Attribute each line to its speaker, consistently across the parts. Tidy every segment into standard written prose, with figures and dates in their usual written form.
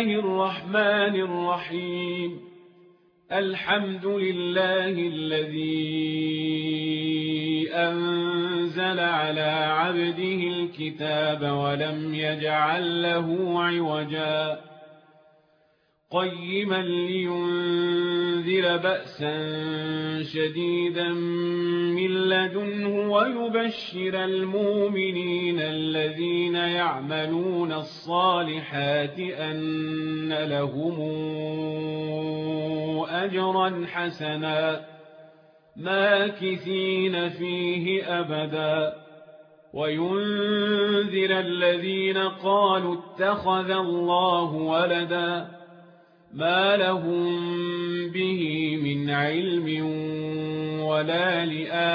Speaker 1: الله الرحمن الرحيم الحمد لله الذي أنزل على عبده الكتاب ولم يجعل له عوجا قيما لينذر بأسا شديدا من لدنه ويبشر المؤمنين الذين يعملون الصالحات أن لهم أجرا حسنا ماكثين فيه أبدا وينذر الذين قالوا اتخذ الله ولدا ما لهم به من علم ولا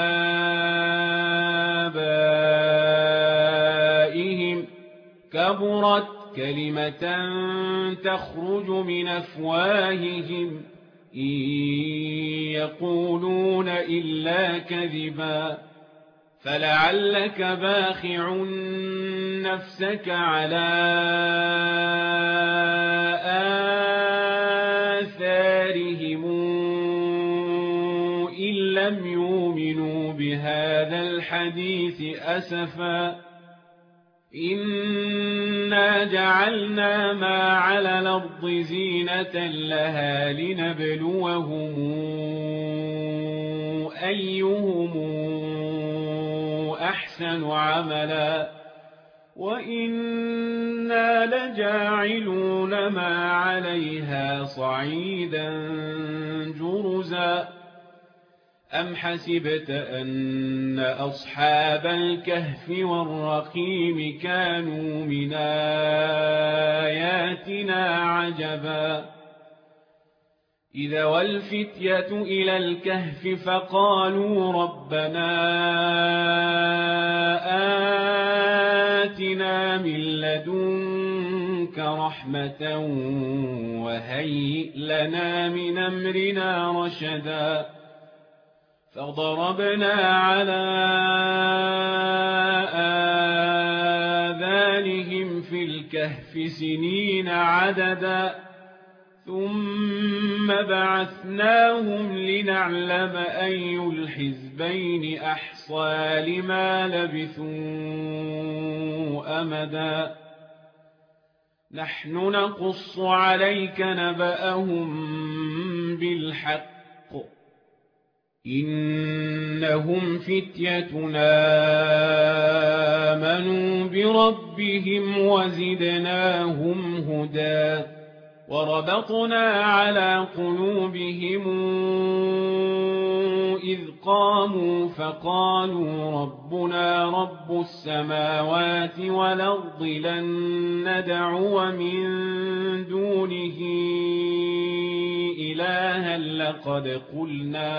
Speaker 1: لآبائهم كبرت كلمة تخرج من أفواههم إن يقولون إلا كذبا فلعلك باخع نفسك على آثارهم إن لم يؤمنوا بهذا الحديث أسفا إنا جعلنا ما على الأرض زينة لها لنبلوهم أيهم أحسن عملا وإنا لجاعلون ما عليها صعيدا جرزا أم حسبت أن أصحاب الكهف والرقيم كانوا من آياتنا عجبا إذا والفتية إلى الكهف فقالوا ربنا آتنا من لدنك رحمة وهيئ لنا من أمرنا رشدا فضربنا على آذانهم في الكهف سنين عددا ثم بعثناهم لنعلم أي الحزبين أحصى لما لبثوا أمدا نحن نقص عليك نبأهم بالحق إنهم فتيتنا آمنوا بربهم وزدناهم هدى وربطنا على قلوبهم إذ قاموا فقالوا ربنا رب السماوات والأرض لن ندعو من دونه إلها لقد قلنا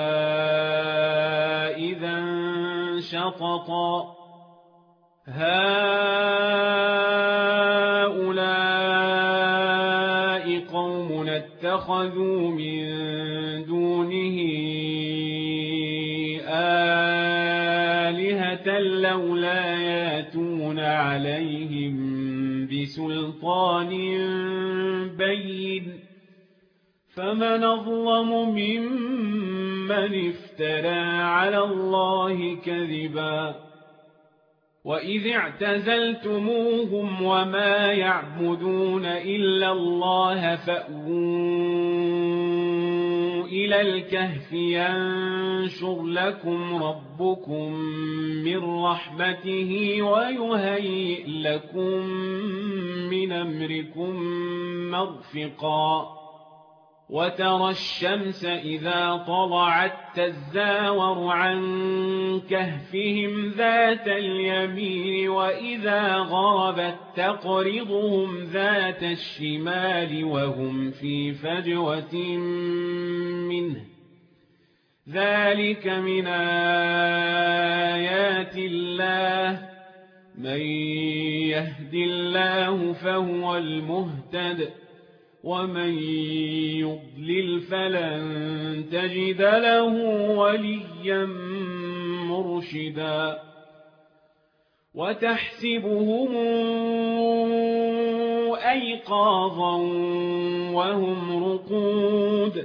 Speaker 1: إذا شططا هؤلاء قوم اتخذوا من دونه آلهة لولا ياتون عليهم بسلطان بين فمن أظلم ممن افترى على الله كذبا وإذ اعتزلتموهم وما يعبدون إلا الله فأووا إلى الكهف ينشر لكم ربكم من رحمته ويهيئ لكم من أمركم مرفقا وترى الشمس إذا طلعت تزاور عن كهفهم ذات اليمين وإذا غربت تقرضهم ذات الشمال وهم في فجوة منه ذلك من آيات الله من يهد الله فهو المهتد ومن يضلل فلن تجد له وليا مرشدا وتحسبهم أيقاظا وهم رقود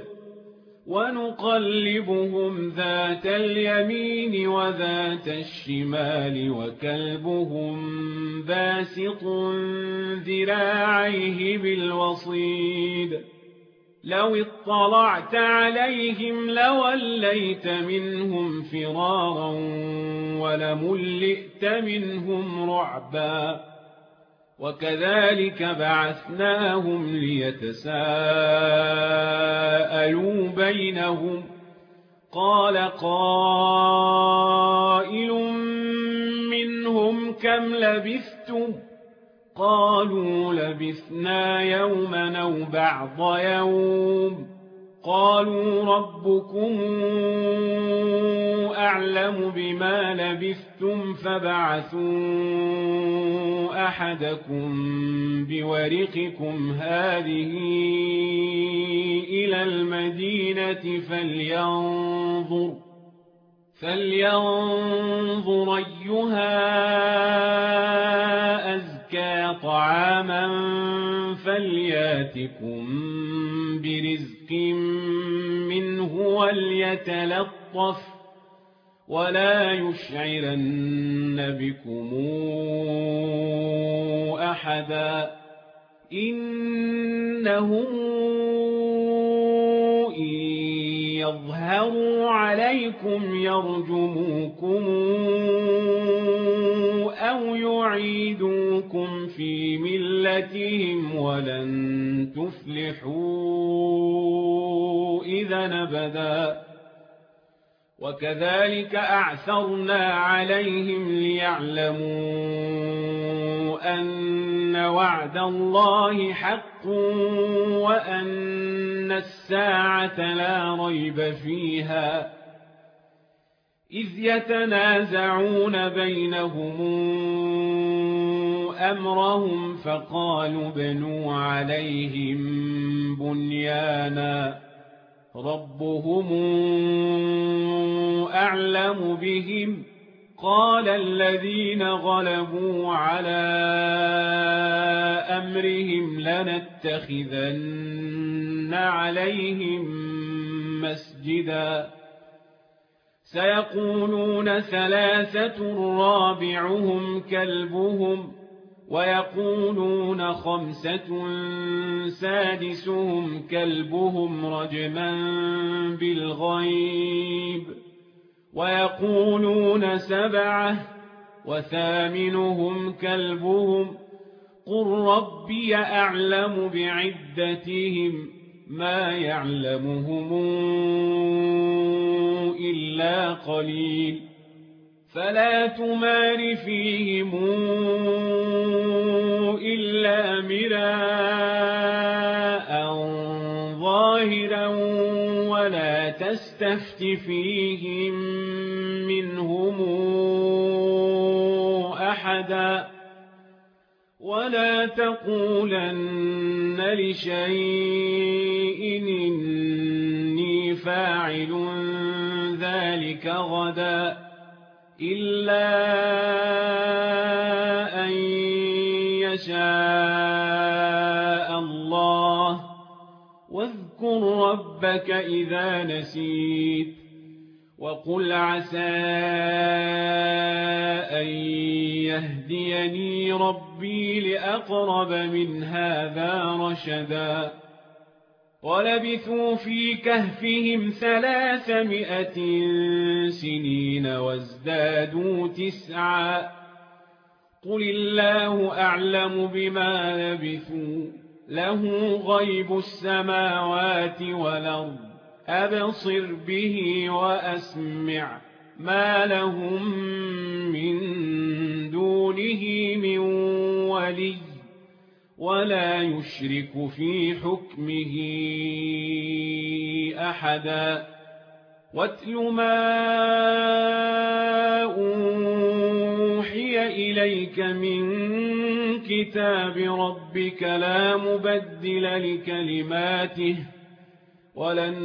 Speaker 1: ونقلبهم ذات اليمين وذات الشمال وكلبهم باسط ذراعيه بالوصيد لو اطلعت عليهم لوليت منهم فرارا ولملئت منهم رعبا وكذلك بعثناهم ليتساءلوا بينهم قال قائل منهم كم لبثتم قالوا لبثنا يوما أو بعض يوم قالوا ربكم أعلم بما لبثتم فابعثوا أحدكم بورقكم هذه إلى المدينة فلينظر أيها أزكى طعاما فلياتكم برزق منه وليتلطف ولا يشعرن بكم أحدا إنهم إن يظهروا عليكم يرجموكم أو يعيدوكم في ملتهم ولن تفلحوا إذا أبدا وكذلك أعثرنا عليهم ليعلموا أن وعد الله حق وأن الساعة لا ريب فيها إذ يتنازعون بينهم أمرهم فقالوا بنوا عليهم بنيانا ربهم أعلم بهم قال الذين غلبوا على أمرهم لنتخذن عليهم مسجدا سيقولون ثلاثة رابعهم كلبهم ويقولون خمسة سادسهم كلبهم رجما بالغيب ويقولون سبعة وثامنهم كلبهم قل ربي أعلم بعدتهم ما يعلمهم إلا قليل فلا تمار فيهم إلا مراء ظاهرا ولا تستفت فيهم منهم أحدا ولا تقولن لشيء إني فاعل ذلك غدا إلا أن يشاء الله واذكر ربك إذا نسيت وقل عسى أن يهديني ربي لأقرب من هذا رشدا ولبثوا في كهفهم 300 سنين وازدادوا 9 قل الله أعلم بما لبثوا له غيب السماوات والأرض أبصر به وأسمع ما لهم من دونه من ولي ولا يشرك في حكمه أحدا واتل ما أوحي إليك من كتاب ربك لا مبدل لكلماته ولن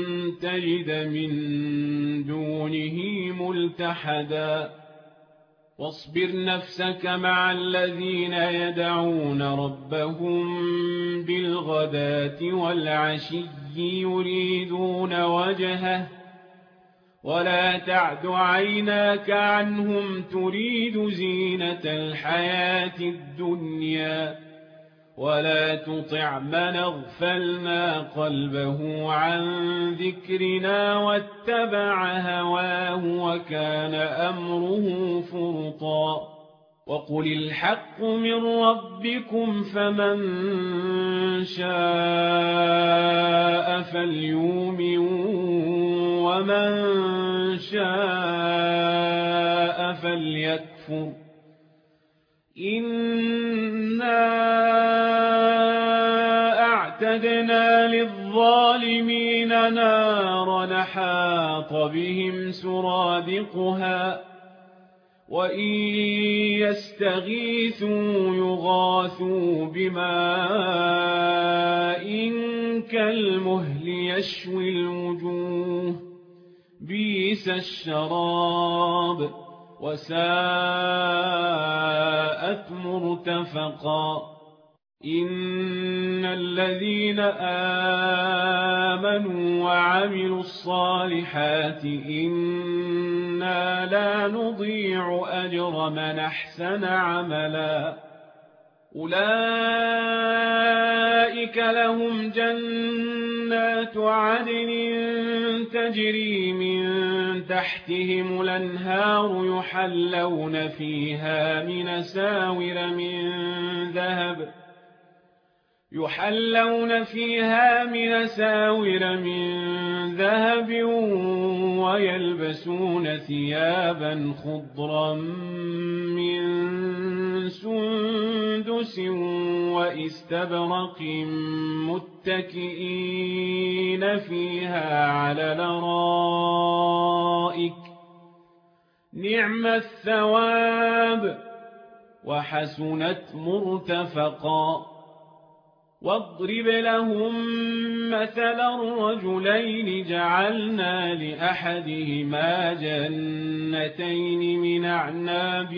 Speaker 1: تجد من دونه ملتحدا واصبر نفسك مع الذين يدعون ربهم بالغداة والعشي يريدون وجهه ولا تعد عيناك عنهم تريد زينة الحياة الدنيا ولا تطع من اغفلنا قلبه عن ذكرنا واتبع هواه وكان أمره فرطا وقل الحق من ربكم فمن شاء فليؤمن ومن شاء فليكفر إنا أعتدنا للظالمين نارا حاط بهم سرادقها وإن يستغيثوا يغاثوا بماء كالمهل يشوي الوجوه بئس الشراب وساءت مرتفقا إن الذين آمنوا وعملوا الصالحات إنا لا نضيع أجر من أحسن عملا أولئك لهم جنات عدن تجري من تحتهم الأنهار يحلون فيها من ساور من ذهب ويلبسون ثيابا خضرا من سندس وإستبرق متكئين فيها على الأرائك نعم الثواب وحسنت مرتفقا واضرب لهم مثلا الرجلين جعلنا لأحدهما جنتين من أعناب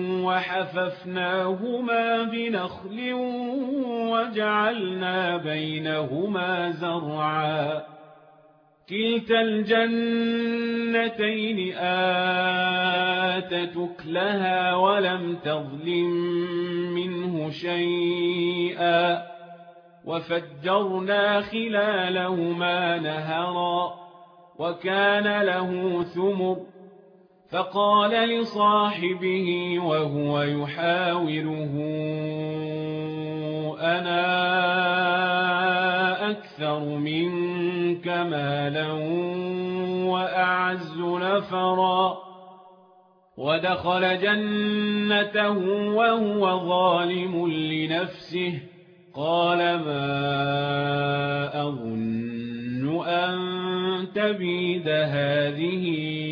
Speaker 1: وحففناهما بنخل وجعلنا بينهما زرعا كلتا الجنتين آتت أكلها ولم تظلم منه شيئا وفجرنا خلالهما نهرا وكان له ثمر فقال لصاحبه وهو يحاوره أنا أكثر منك مالا وأعز نفرا ودخل جنته وهو ظالم لنفسه قال ما أظن أن تبيد هذه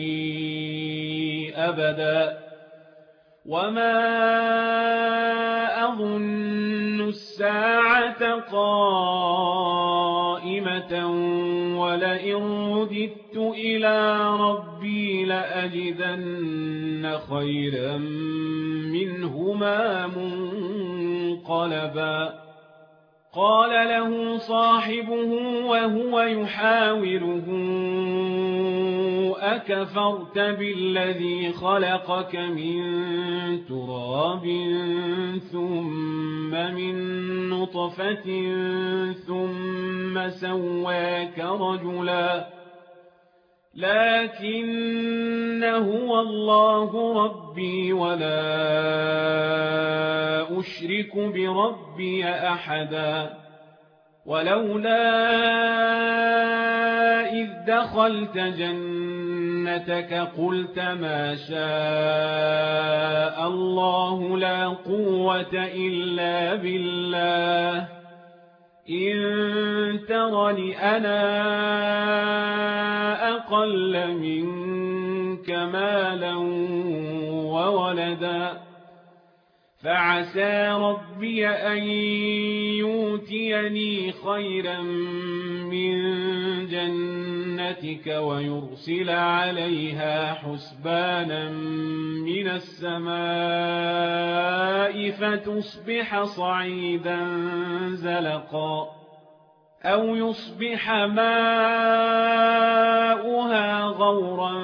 Speaker 1: أبدا وما أظن الساعة قائمة ولئن رددت إلى ربي لأجدن خيرا منهما منقلبا قال له صاحبه وهو يحاوره أكفرت بالذي خلقك من تراب ثم من نطفة ثم سواك رجلا لكن هو الله ربي ولا أشرك بربي أحدا ولولا إذ دخلت جنتك قلت ما شاء الله لا قوة إلا بالله إن ترني أنا أقل منك مالا وولدا فعسى ربي أن يؤتيني خيرا من جنتك جنتك ويرسل عليها حسبانا من السماء فتصبح صعيدا زلقا أو يصبح ماؤها غورا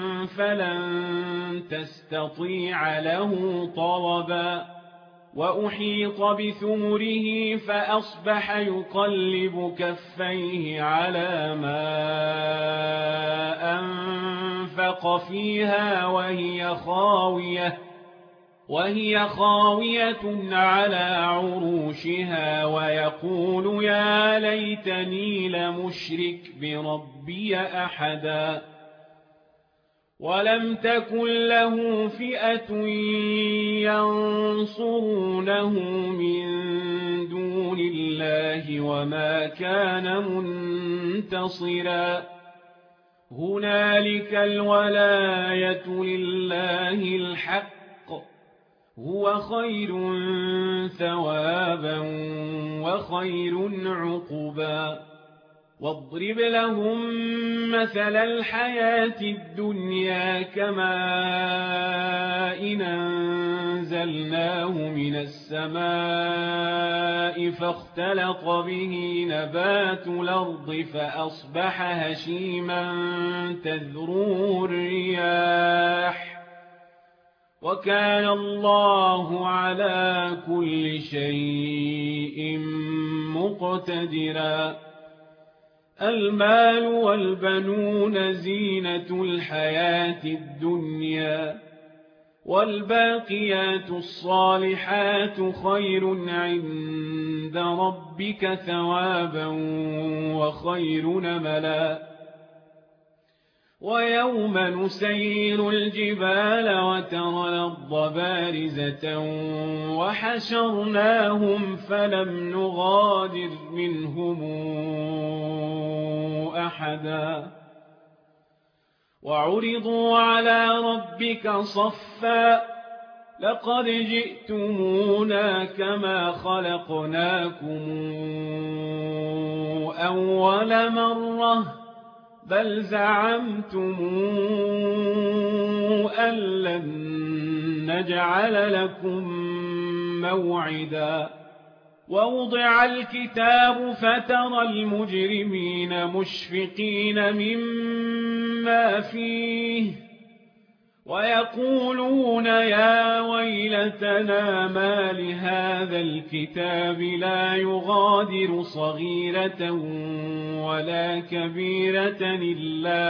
Speaker 1: فلن تستطيع له طلبا وأحيط بثمره فأصبح يقلب كفيه على ما أنفق فيها وهي خاوية على عروشها ويقول يا ليتني لمشرك بربي أحدا ولم تكن له فئة ينصرونه من دون الله وما كان منتصرا هنالك الولاية لله الحق هو خير ثوابا وخير عقبا واضرب لهم مثل الحياة الدنيا كماء أنزلناه من السماء فاختلط به نبات الأرض فأصبح هشيما تذروه الرياح وكان الله على كل شيء مقتدرا المال والبنون زينة الحياة الدنيا والباقيات الصالحات خير عند ربك ثوابا وخير نملا ويوم نسير الجبال وترى الأرض بارزة وحشرناهم فلم نغادر منهم أحدا وعرضوا على ربك صفا لقد جئتمونا كما خلقناكم أول مرة بل زعمتم أن لن نجعل لكم موعدا ووضع الكتاب فترى المجرمين مشفقين مما فيه ويقولون يا ويلتنا ما لهذا الكتاب لا يغادر صغيرة ولا كبيرة إلا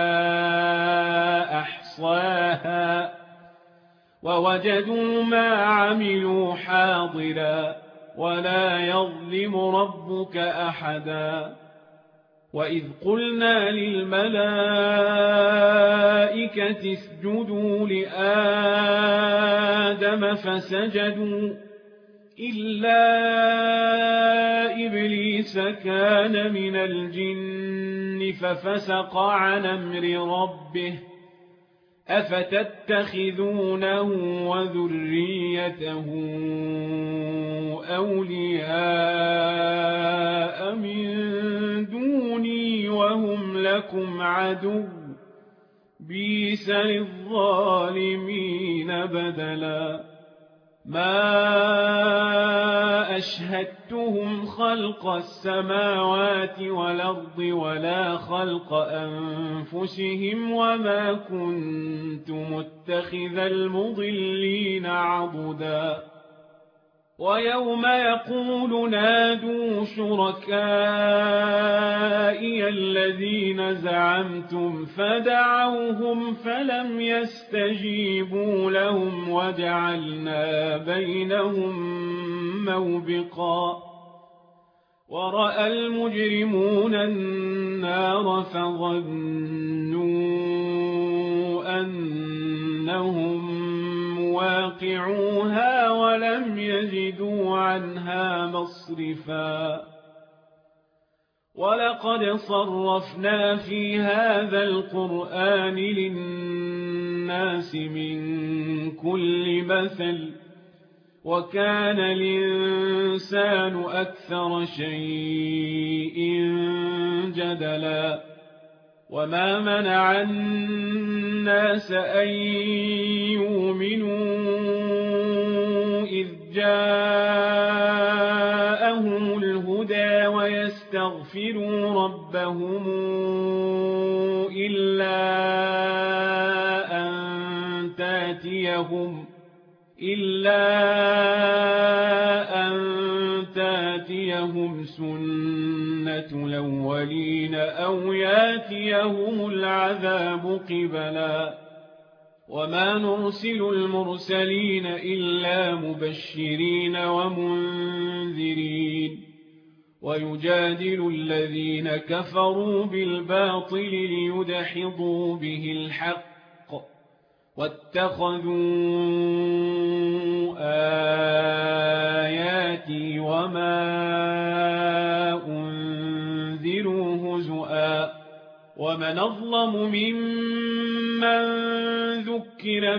Speaker 1: أحصاها ووجدوا ما عملوا حاضرا ولا يظلم ربك أحدا وإذ قلنا للملائكة اسجدوا لآدم فسجدوا إلا إبليس كان من الجن ففسق عن أمر ربه أفتتخذونه وذريته أولياء من دوني وهم لكم عدو بئس للظالمين بدلا ما أشهدتهم خلق السماوات والأرض ولا خلق أنفسهم وما كنت متخذ المضلين عضدا ويوم يقول نادوا شركائي الذين زعمتم فدعوهم فلم يستجيبوا لهم وجعلنا بينهم موبقا ورأى المجرمون النار فظنوا أنهم مواقعوها ولم يجدوا عنها مصرفا ولقد صرفنا في هذا القرآن للناس من كل مثل وكان الإنسان أكثر شيء جدلا وما منع الناس أن يؤمنوا إذ جاءهم الهدى ويستغفروا ربهم إلا أن تاتيهم سنة الأولين أو ياتيهم العذاب قبلا وما نرسل المرسلين إلا مبشرين ومنذرين ويجادل الذين كفروا بالباطل ليدحضوا به الحق واتخذوا آياتي وما أنذروا هزؤا ومن أظلم ممن ذكر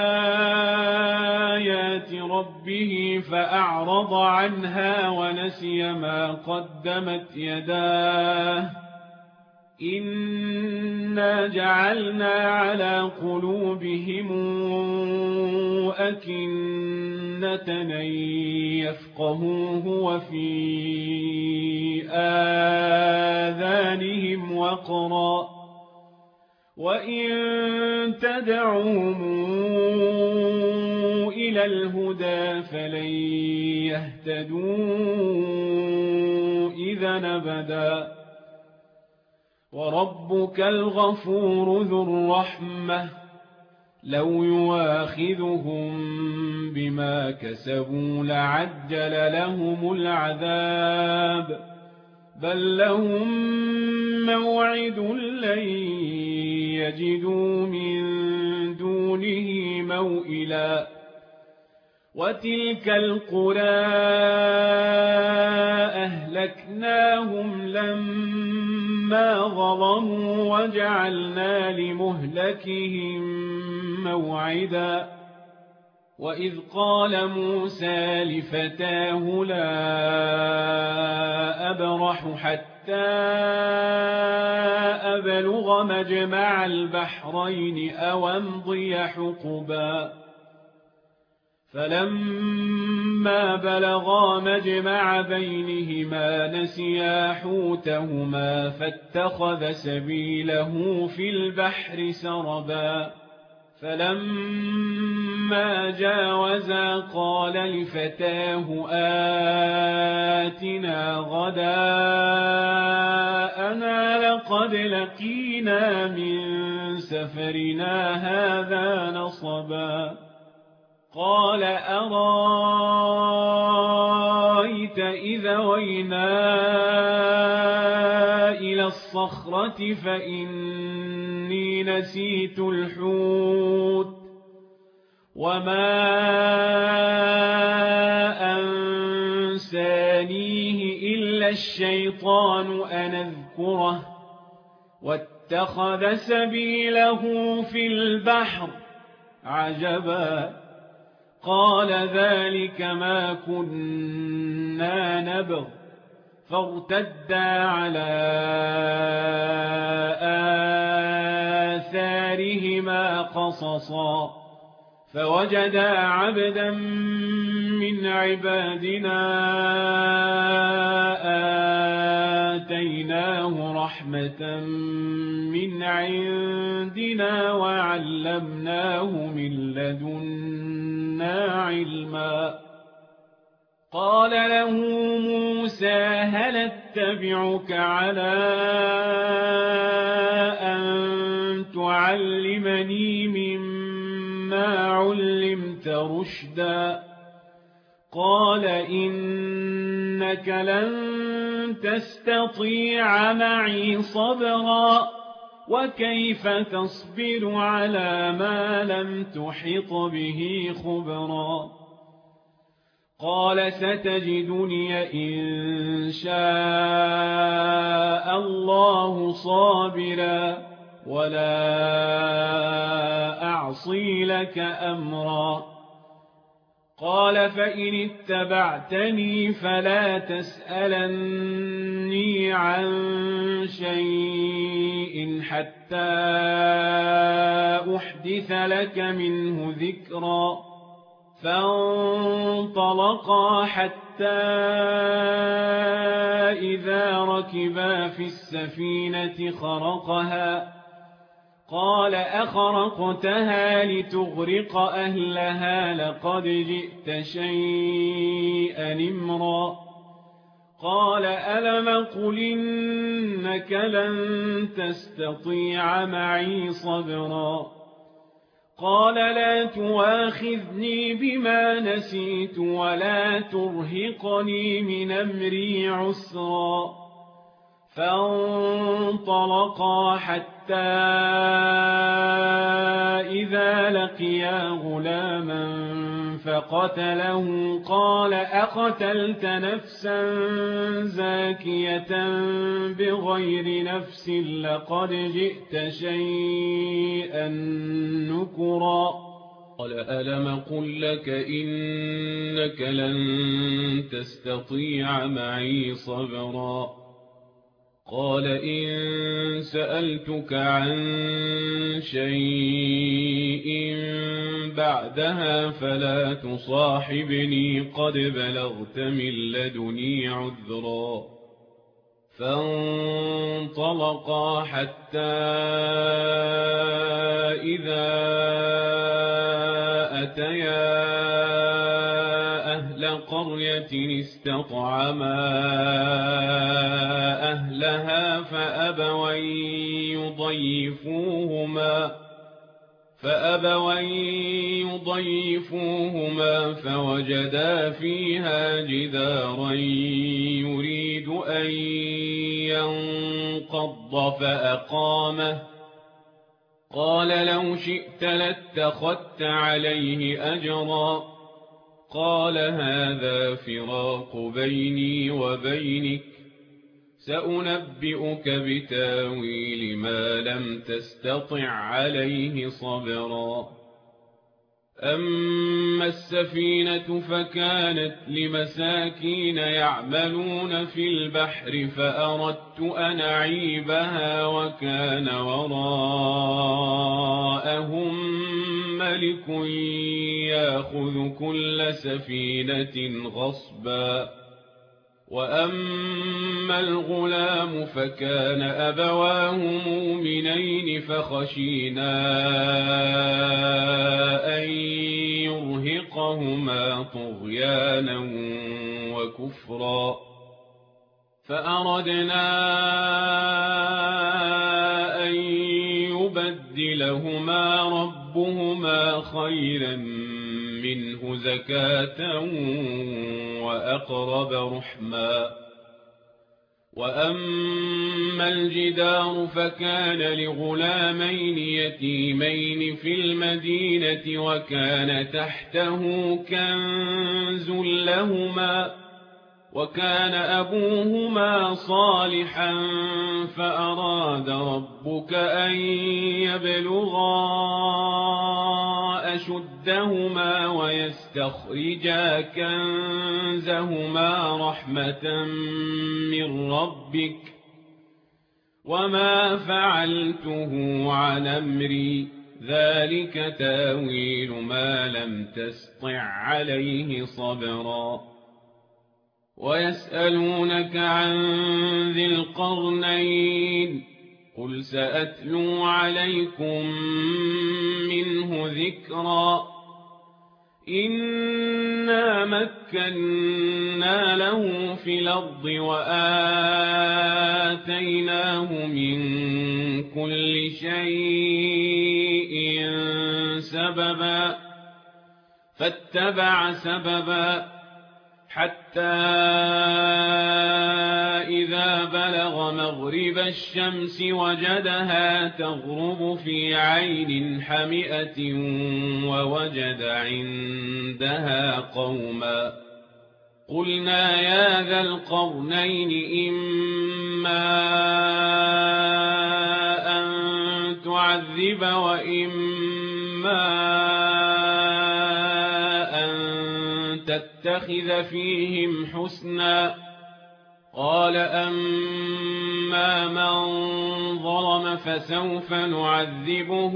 Speaker 1: بآيات ربه فأعرض عنها ونسي ما قدمت يداه إنا جعلنا على قلوبهم أكنة أن يفقهوه وفي آذانهم وقرا وإن تدعوهم إلى الهدى فلن يهتدوا إذا أبدا وربك الغفور ذو الرحمة لو يواخذهم بما كسبوا لعجل لهم العذاب بل لهم موعد لن يجدوا من دونه موئلا وتلك القرى أهلكناهم لما ظلموا وجعلنا لمهلكهم موعدا وإذ قال موسى لفتاه لا أبرح حتى أبلغ مجمع البحرين أو أمضي حقبا فلما بلغا مجمع بينهما نسيا حوتهما فاتخذ سبيله في البحر سربا فلما جاوزا قال لفتاه آتنا غداءنا لقد لقينا من سفرنا هذا نصبا قال أرأيت إذا وينا إلى الصخرة فإني نسيت الحوت وما أنسانيه إلا الشيطان أن أذكره واتخذ سبيله في البحر عجبا قال ذلك ما كنا نبغ فارتدا على آثارهما قصصا فوجدا عبدا من عبادنا آتيناه رحمة من عندنا وعلمناه من لدنا علما قال له موسى هل اتبعك على أن تعلمني مما علمت رشدا قال إنك لن تستطيع معي صبرا وكيف تصبر على ما لم تحط به خبرا قال ستجدني إن شاء الله صابرا ولا أعصي لك أمرا قال فإن اتبعتني فلا تسألني عن شيء حتى أحدث لك منه ذكرا فانطلقا حتى إذا ركبا في السفينة خرقها قال أخرقتها لتغرق أهلها لقد جئت شيئا إمرا قال ألم قل إنك لن تستطيع معي صبرا قال لا تواخذني بما نسيت ولا ترهقني من أمري عسرا فانطلقا حتى إذا لقيا غلاما فقتله قال أقتلت نفسا زاكية بغير نفس لقد جئت شيئا نكرا قال ألم قل لك إنك لن تستطيع معي صبرا قال إن سألتك عن شيء بعدها فلا تصاحبني قد بلغت من لدني عذرا فانطلقا حتى إذا أتيا أهل قرية استطعما أهلها فأبوا يضيفوهما فوجدا فيها جدارا يريد أن ينقض فأقامه قال لو شئت لاتخذت عليه أجرا قال هذا فراق بيني وبينك سأنبئك بتاويل ما لم تستطع عليه صبرا أما السفينة فكانت لمساكين يعملون في البحر فأردت أن أعيبها وكان وراءهم ملك يأخذ كل سفينة غصبا وأما الغلام فكان أبواه مؤمنين فخشينا أن يرهقهما طغيانا وكفرا فأردنا أن يبدلهما ربهما خيرا منه زكاة وأقرب رحما وأما الجدار فكان لغلامين يتيمين في المدينة وكان تحته كنز لهما وكان أبوهما صالحا فأراد ربك أن يبلغا أشدهما ويستخرجا كنزهما رحمة من ربك وما فعلته عن أمري ذلك تاويل ما لم تسطع عليه صبرا ويسألونك عن ذي القرنين قل سأتلو عليكم منه ذكرا إنا مكنا له في الأرض وآتيناه من كل شيء سببا فاتبع سببا حتى إذا بلغ مغرب الشمس وجدها تغرب في عين حمئة ووجد عندها قوما قلنا يا ذا القرنين إما أن تعذب وإما تتخذ فيهم حسنا قال أما من ظلم فسوف نعذبه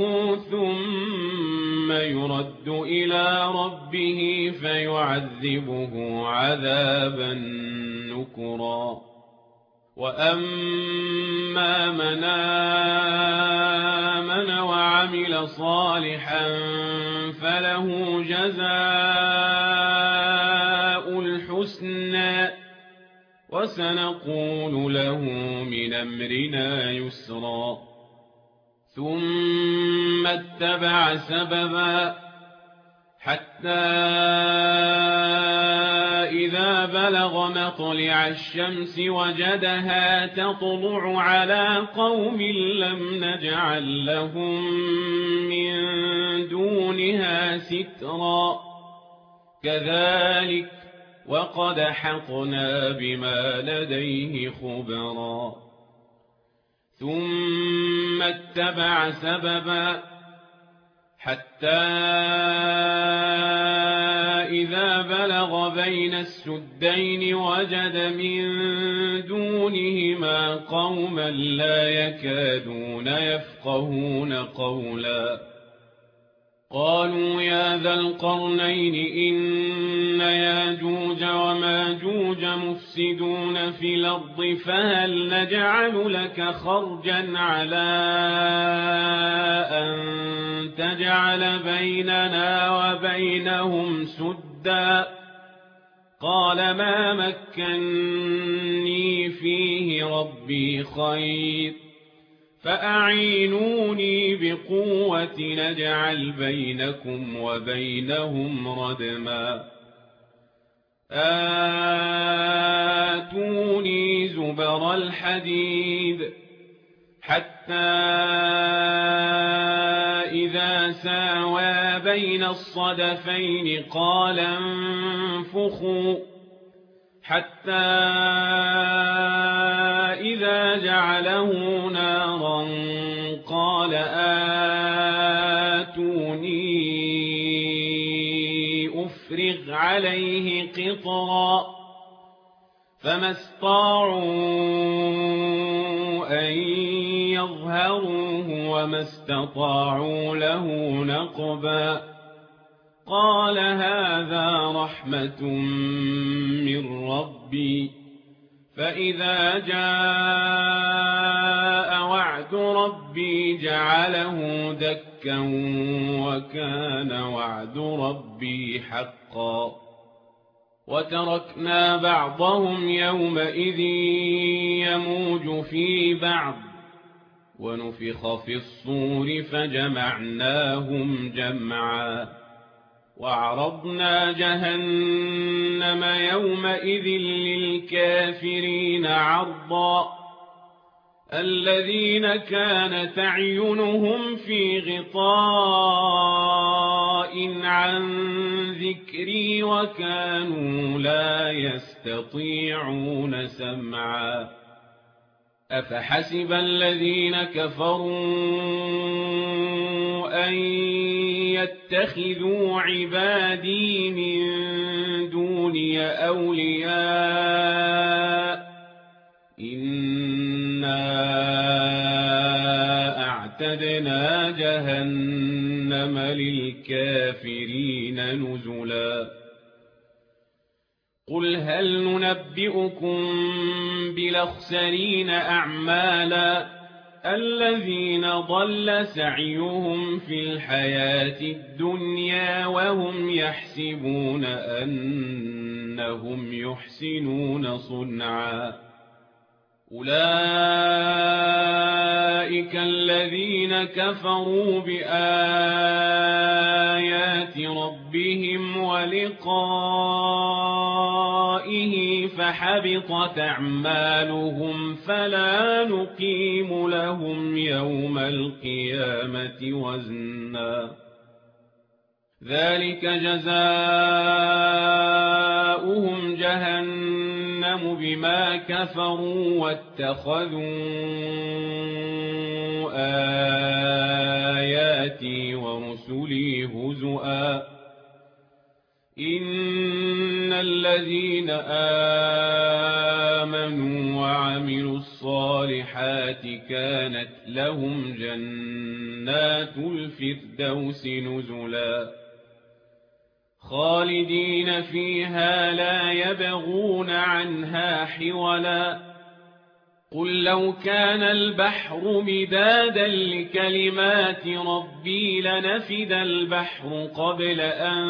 Speaker 1: ثم يرد إلى ربه فيعذبه عذابا نكرا وأما من آمن وعمل صالحا فله جزاء الحسنى وسنقول له من أمرنا يسرا ثم اتبع سببا حتى إذا بلغ مطلع الشمس وجدها تطلع على قوم لم نجعل لهم من دونها سترا كذلك وقد حطنا بما لديه خبرا ثم اتبع سببا حتى إذا بلغ بين السدين وجد من دونهما قوما لا يكادون يفقهون قولا قالوا يا ذا القرنين إن ياجوج وماجوج مفسدون في الأرض فهل نجعل لك خرجا على أن تجعل بيننا وبينهم سدا قال ما مكني فيه ربي خير فأعينوني بقوة نجعل بينكم وبينهم ردما آتوني زبر الحديد حتى إذا ساوى بين الصدفين قال انفخوا حتى إذا جعله نارا قال آتوني أفرغ عليه قطرا فما استطاعوا أن يظهروه وما استطاعوا له نقبا قال هذا رحمة من ربي فإذا جاء وعد ربي جعله دكا وكان وعد ربي حقا وتركنا بعضهم يومئذ يموج في بعض ونفخ في الصور فجمعناهم جمعا وعرضنا جهنم يومئذ للكافرين عرضا الذين كانت أعينهم في غطاء عن ذكري وكانوا لا يستطيعون سمعا أفحسب الذين كفروا أن يتخذوا عبادي من دوني أولياء إنا أعتدنا جهنم للكافرين نزلا قل هل ننبئكم بالأخسرين أعمالا الذين ضل سعيهم في الحياة الدنيا وهم يحسبون أنهم يحسنون صنعا أولئك الذين كفروا بآيات ربهم ولقائه فحبطت أعمالهم فلا نقيم لهم يوم القيامة وزنا ذلك جزاؤهم جهنم بما كفروا واتخذوا آياتي ورسلي هزؤا إن الذين آمنوا وعملوا الصالحات كانت لهم جنات الفردوس نزلا خالدين فيها لا يبغون عنها حولا قل لو كان البحر مدادا لكلمات ربي لنفد البحر قبل أن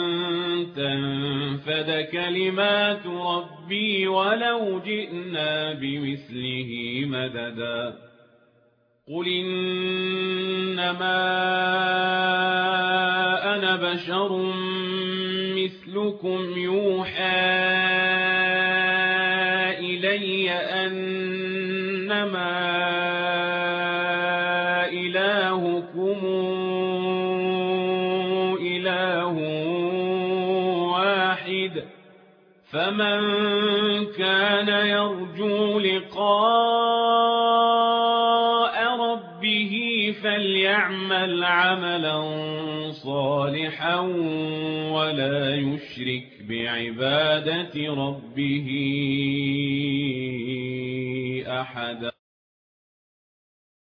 Speaker 1: تنفد كلمات ربي ولو جئنا بمثله مددا قل إنما أنا بشر مثلكم يوحى إلي أنما إلهكم إله واحد فمن كان يرجو لقاء ربه فليعمل عملا صالحا ولا يشرك بعبادة ربه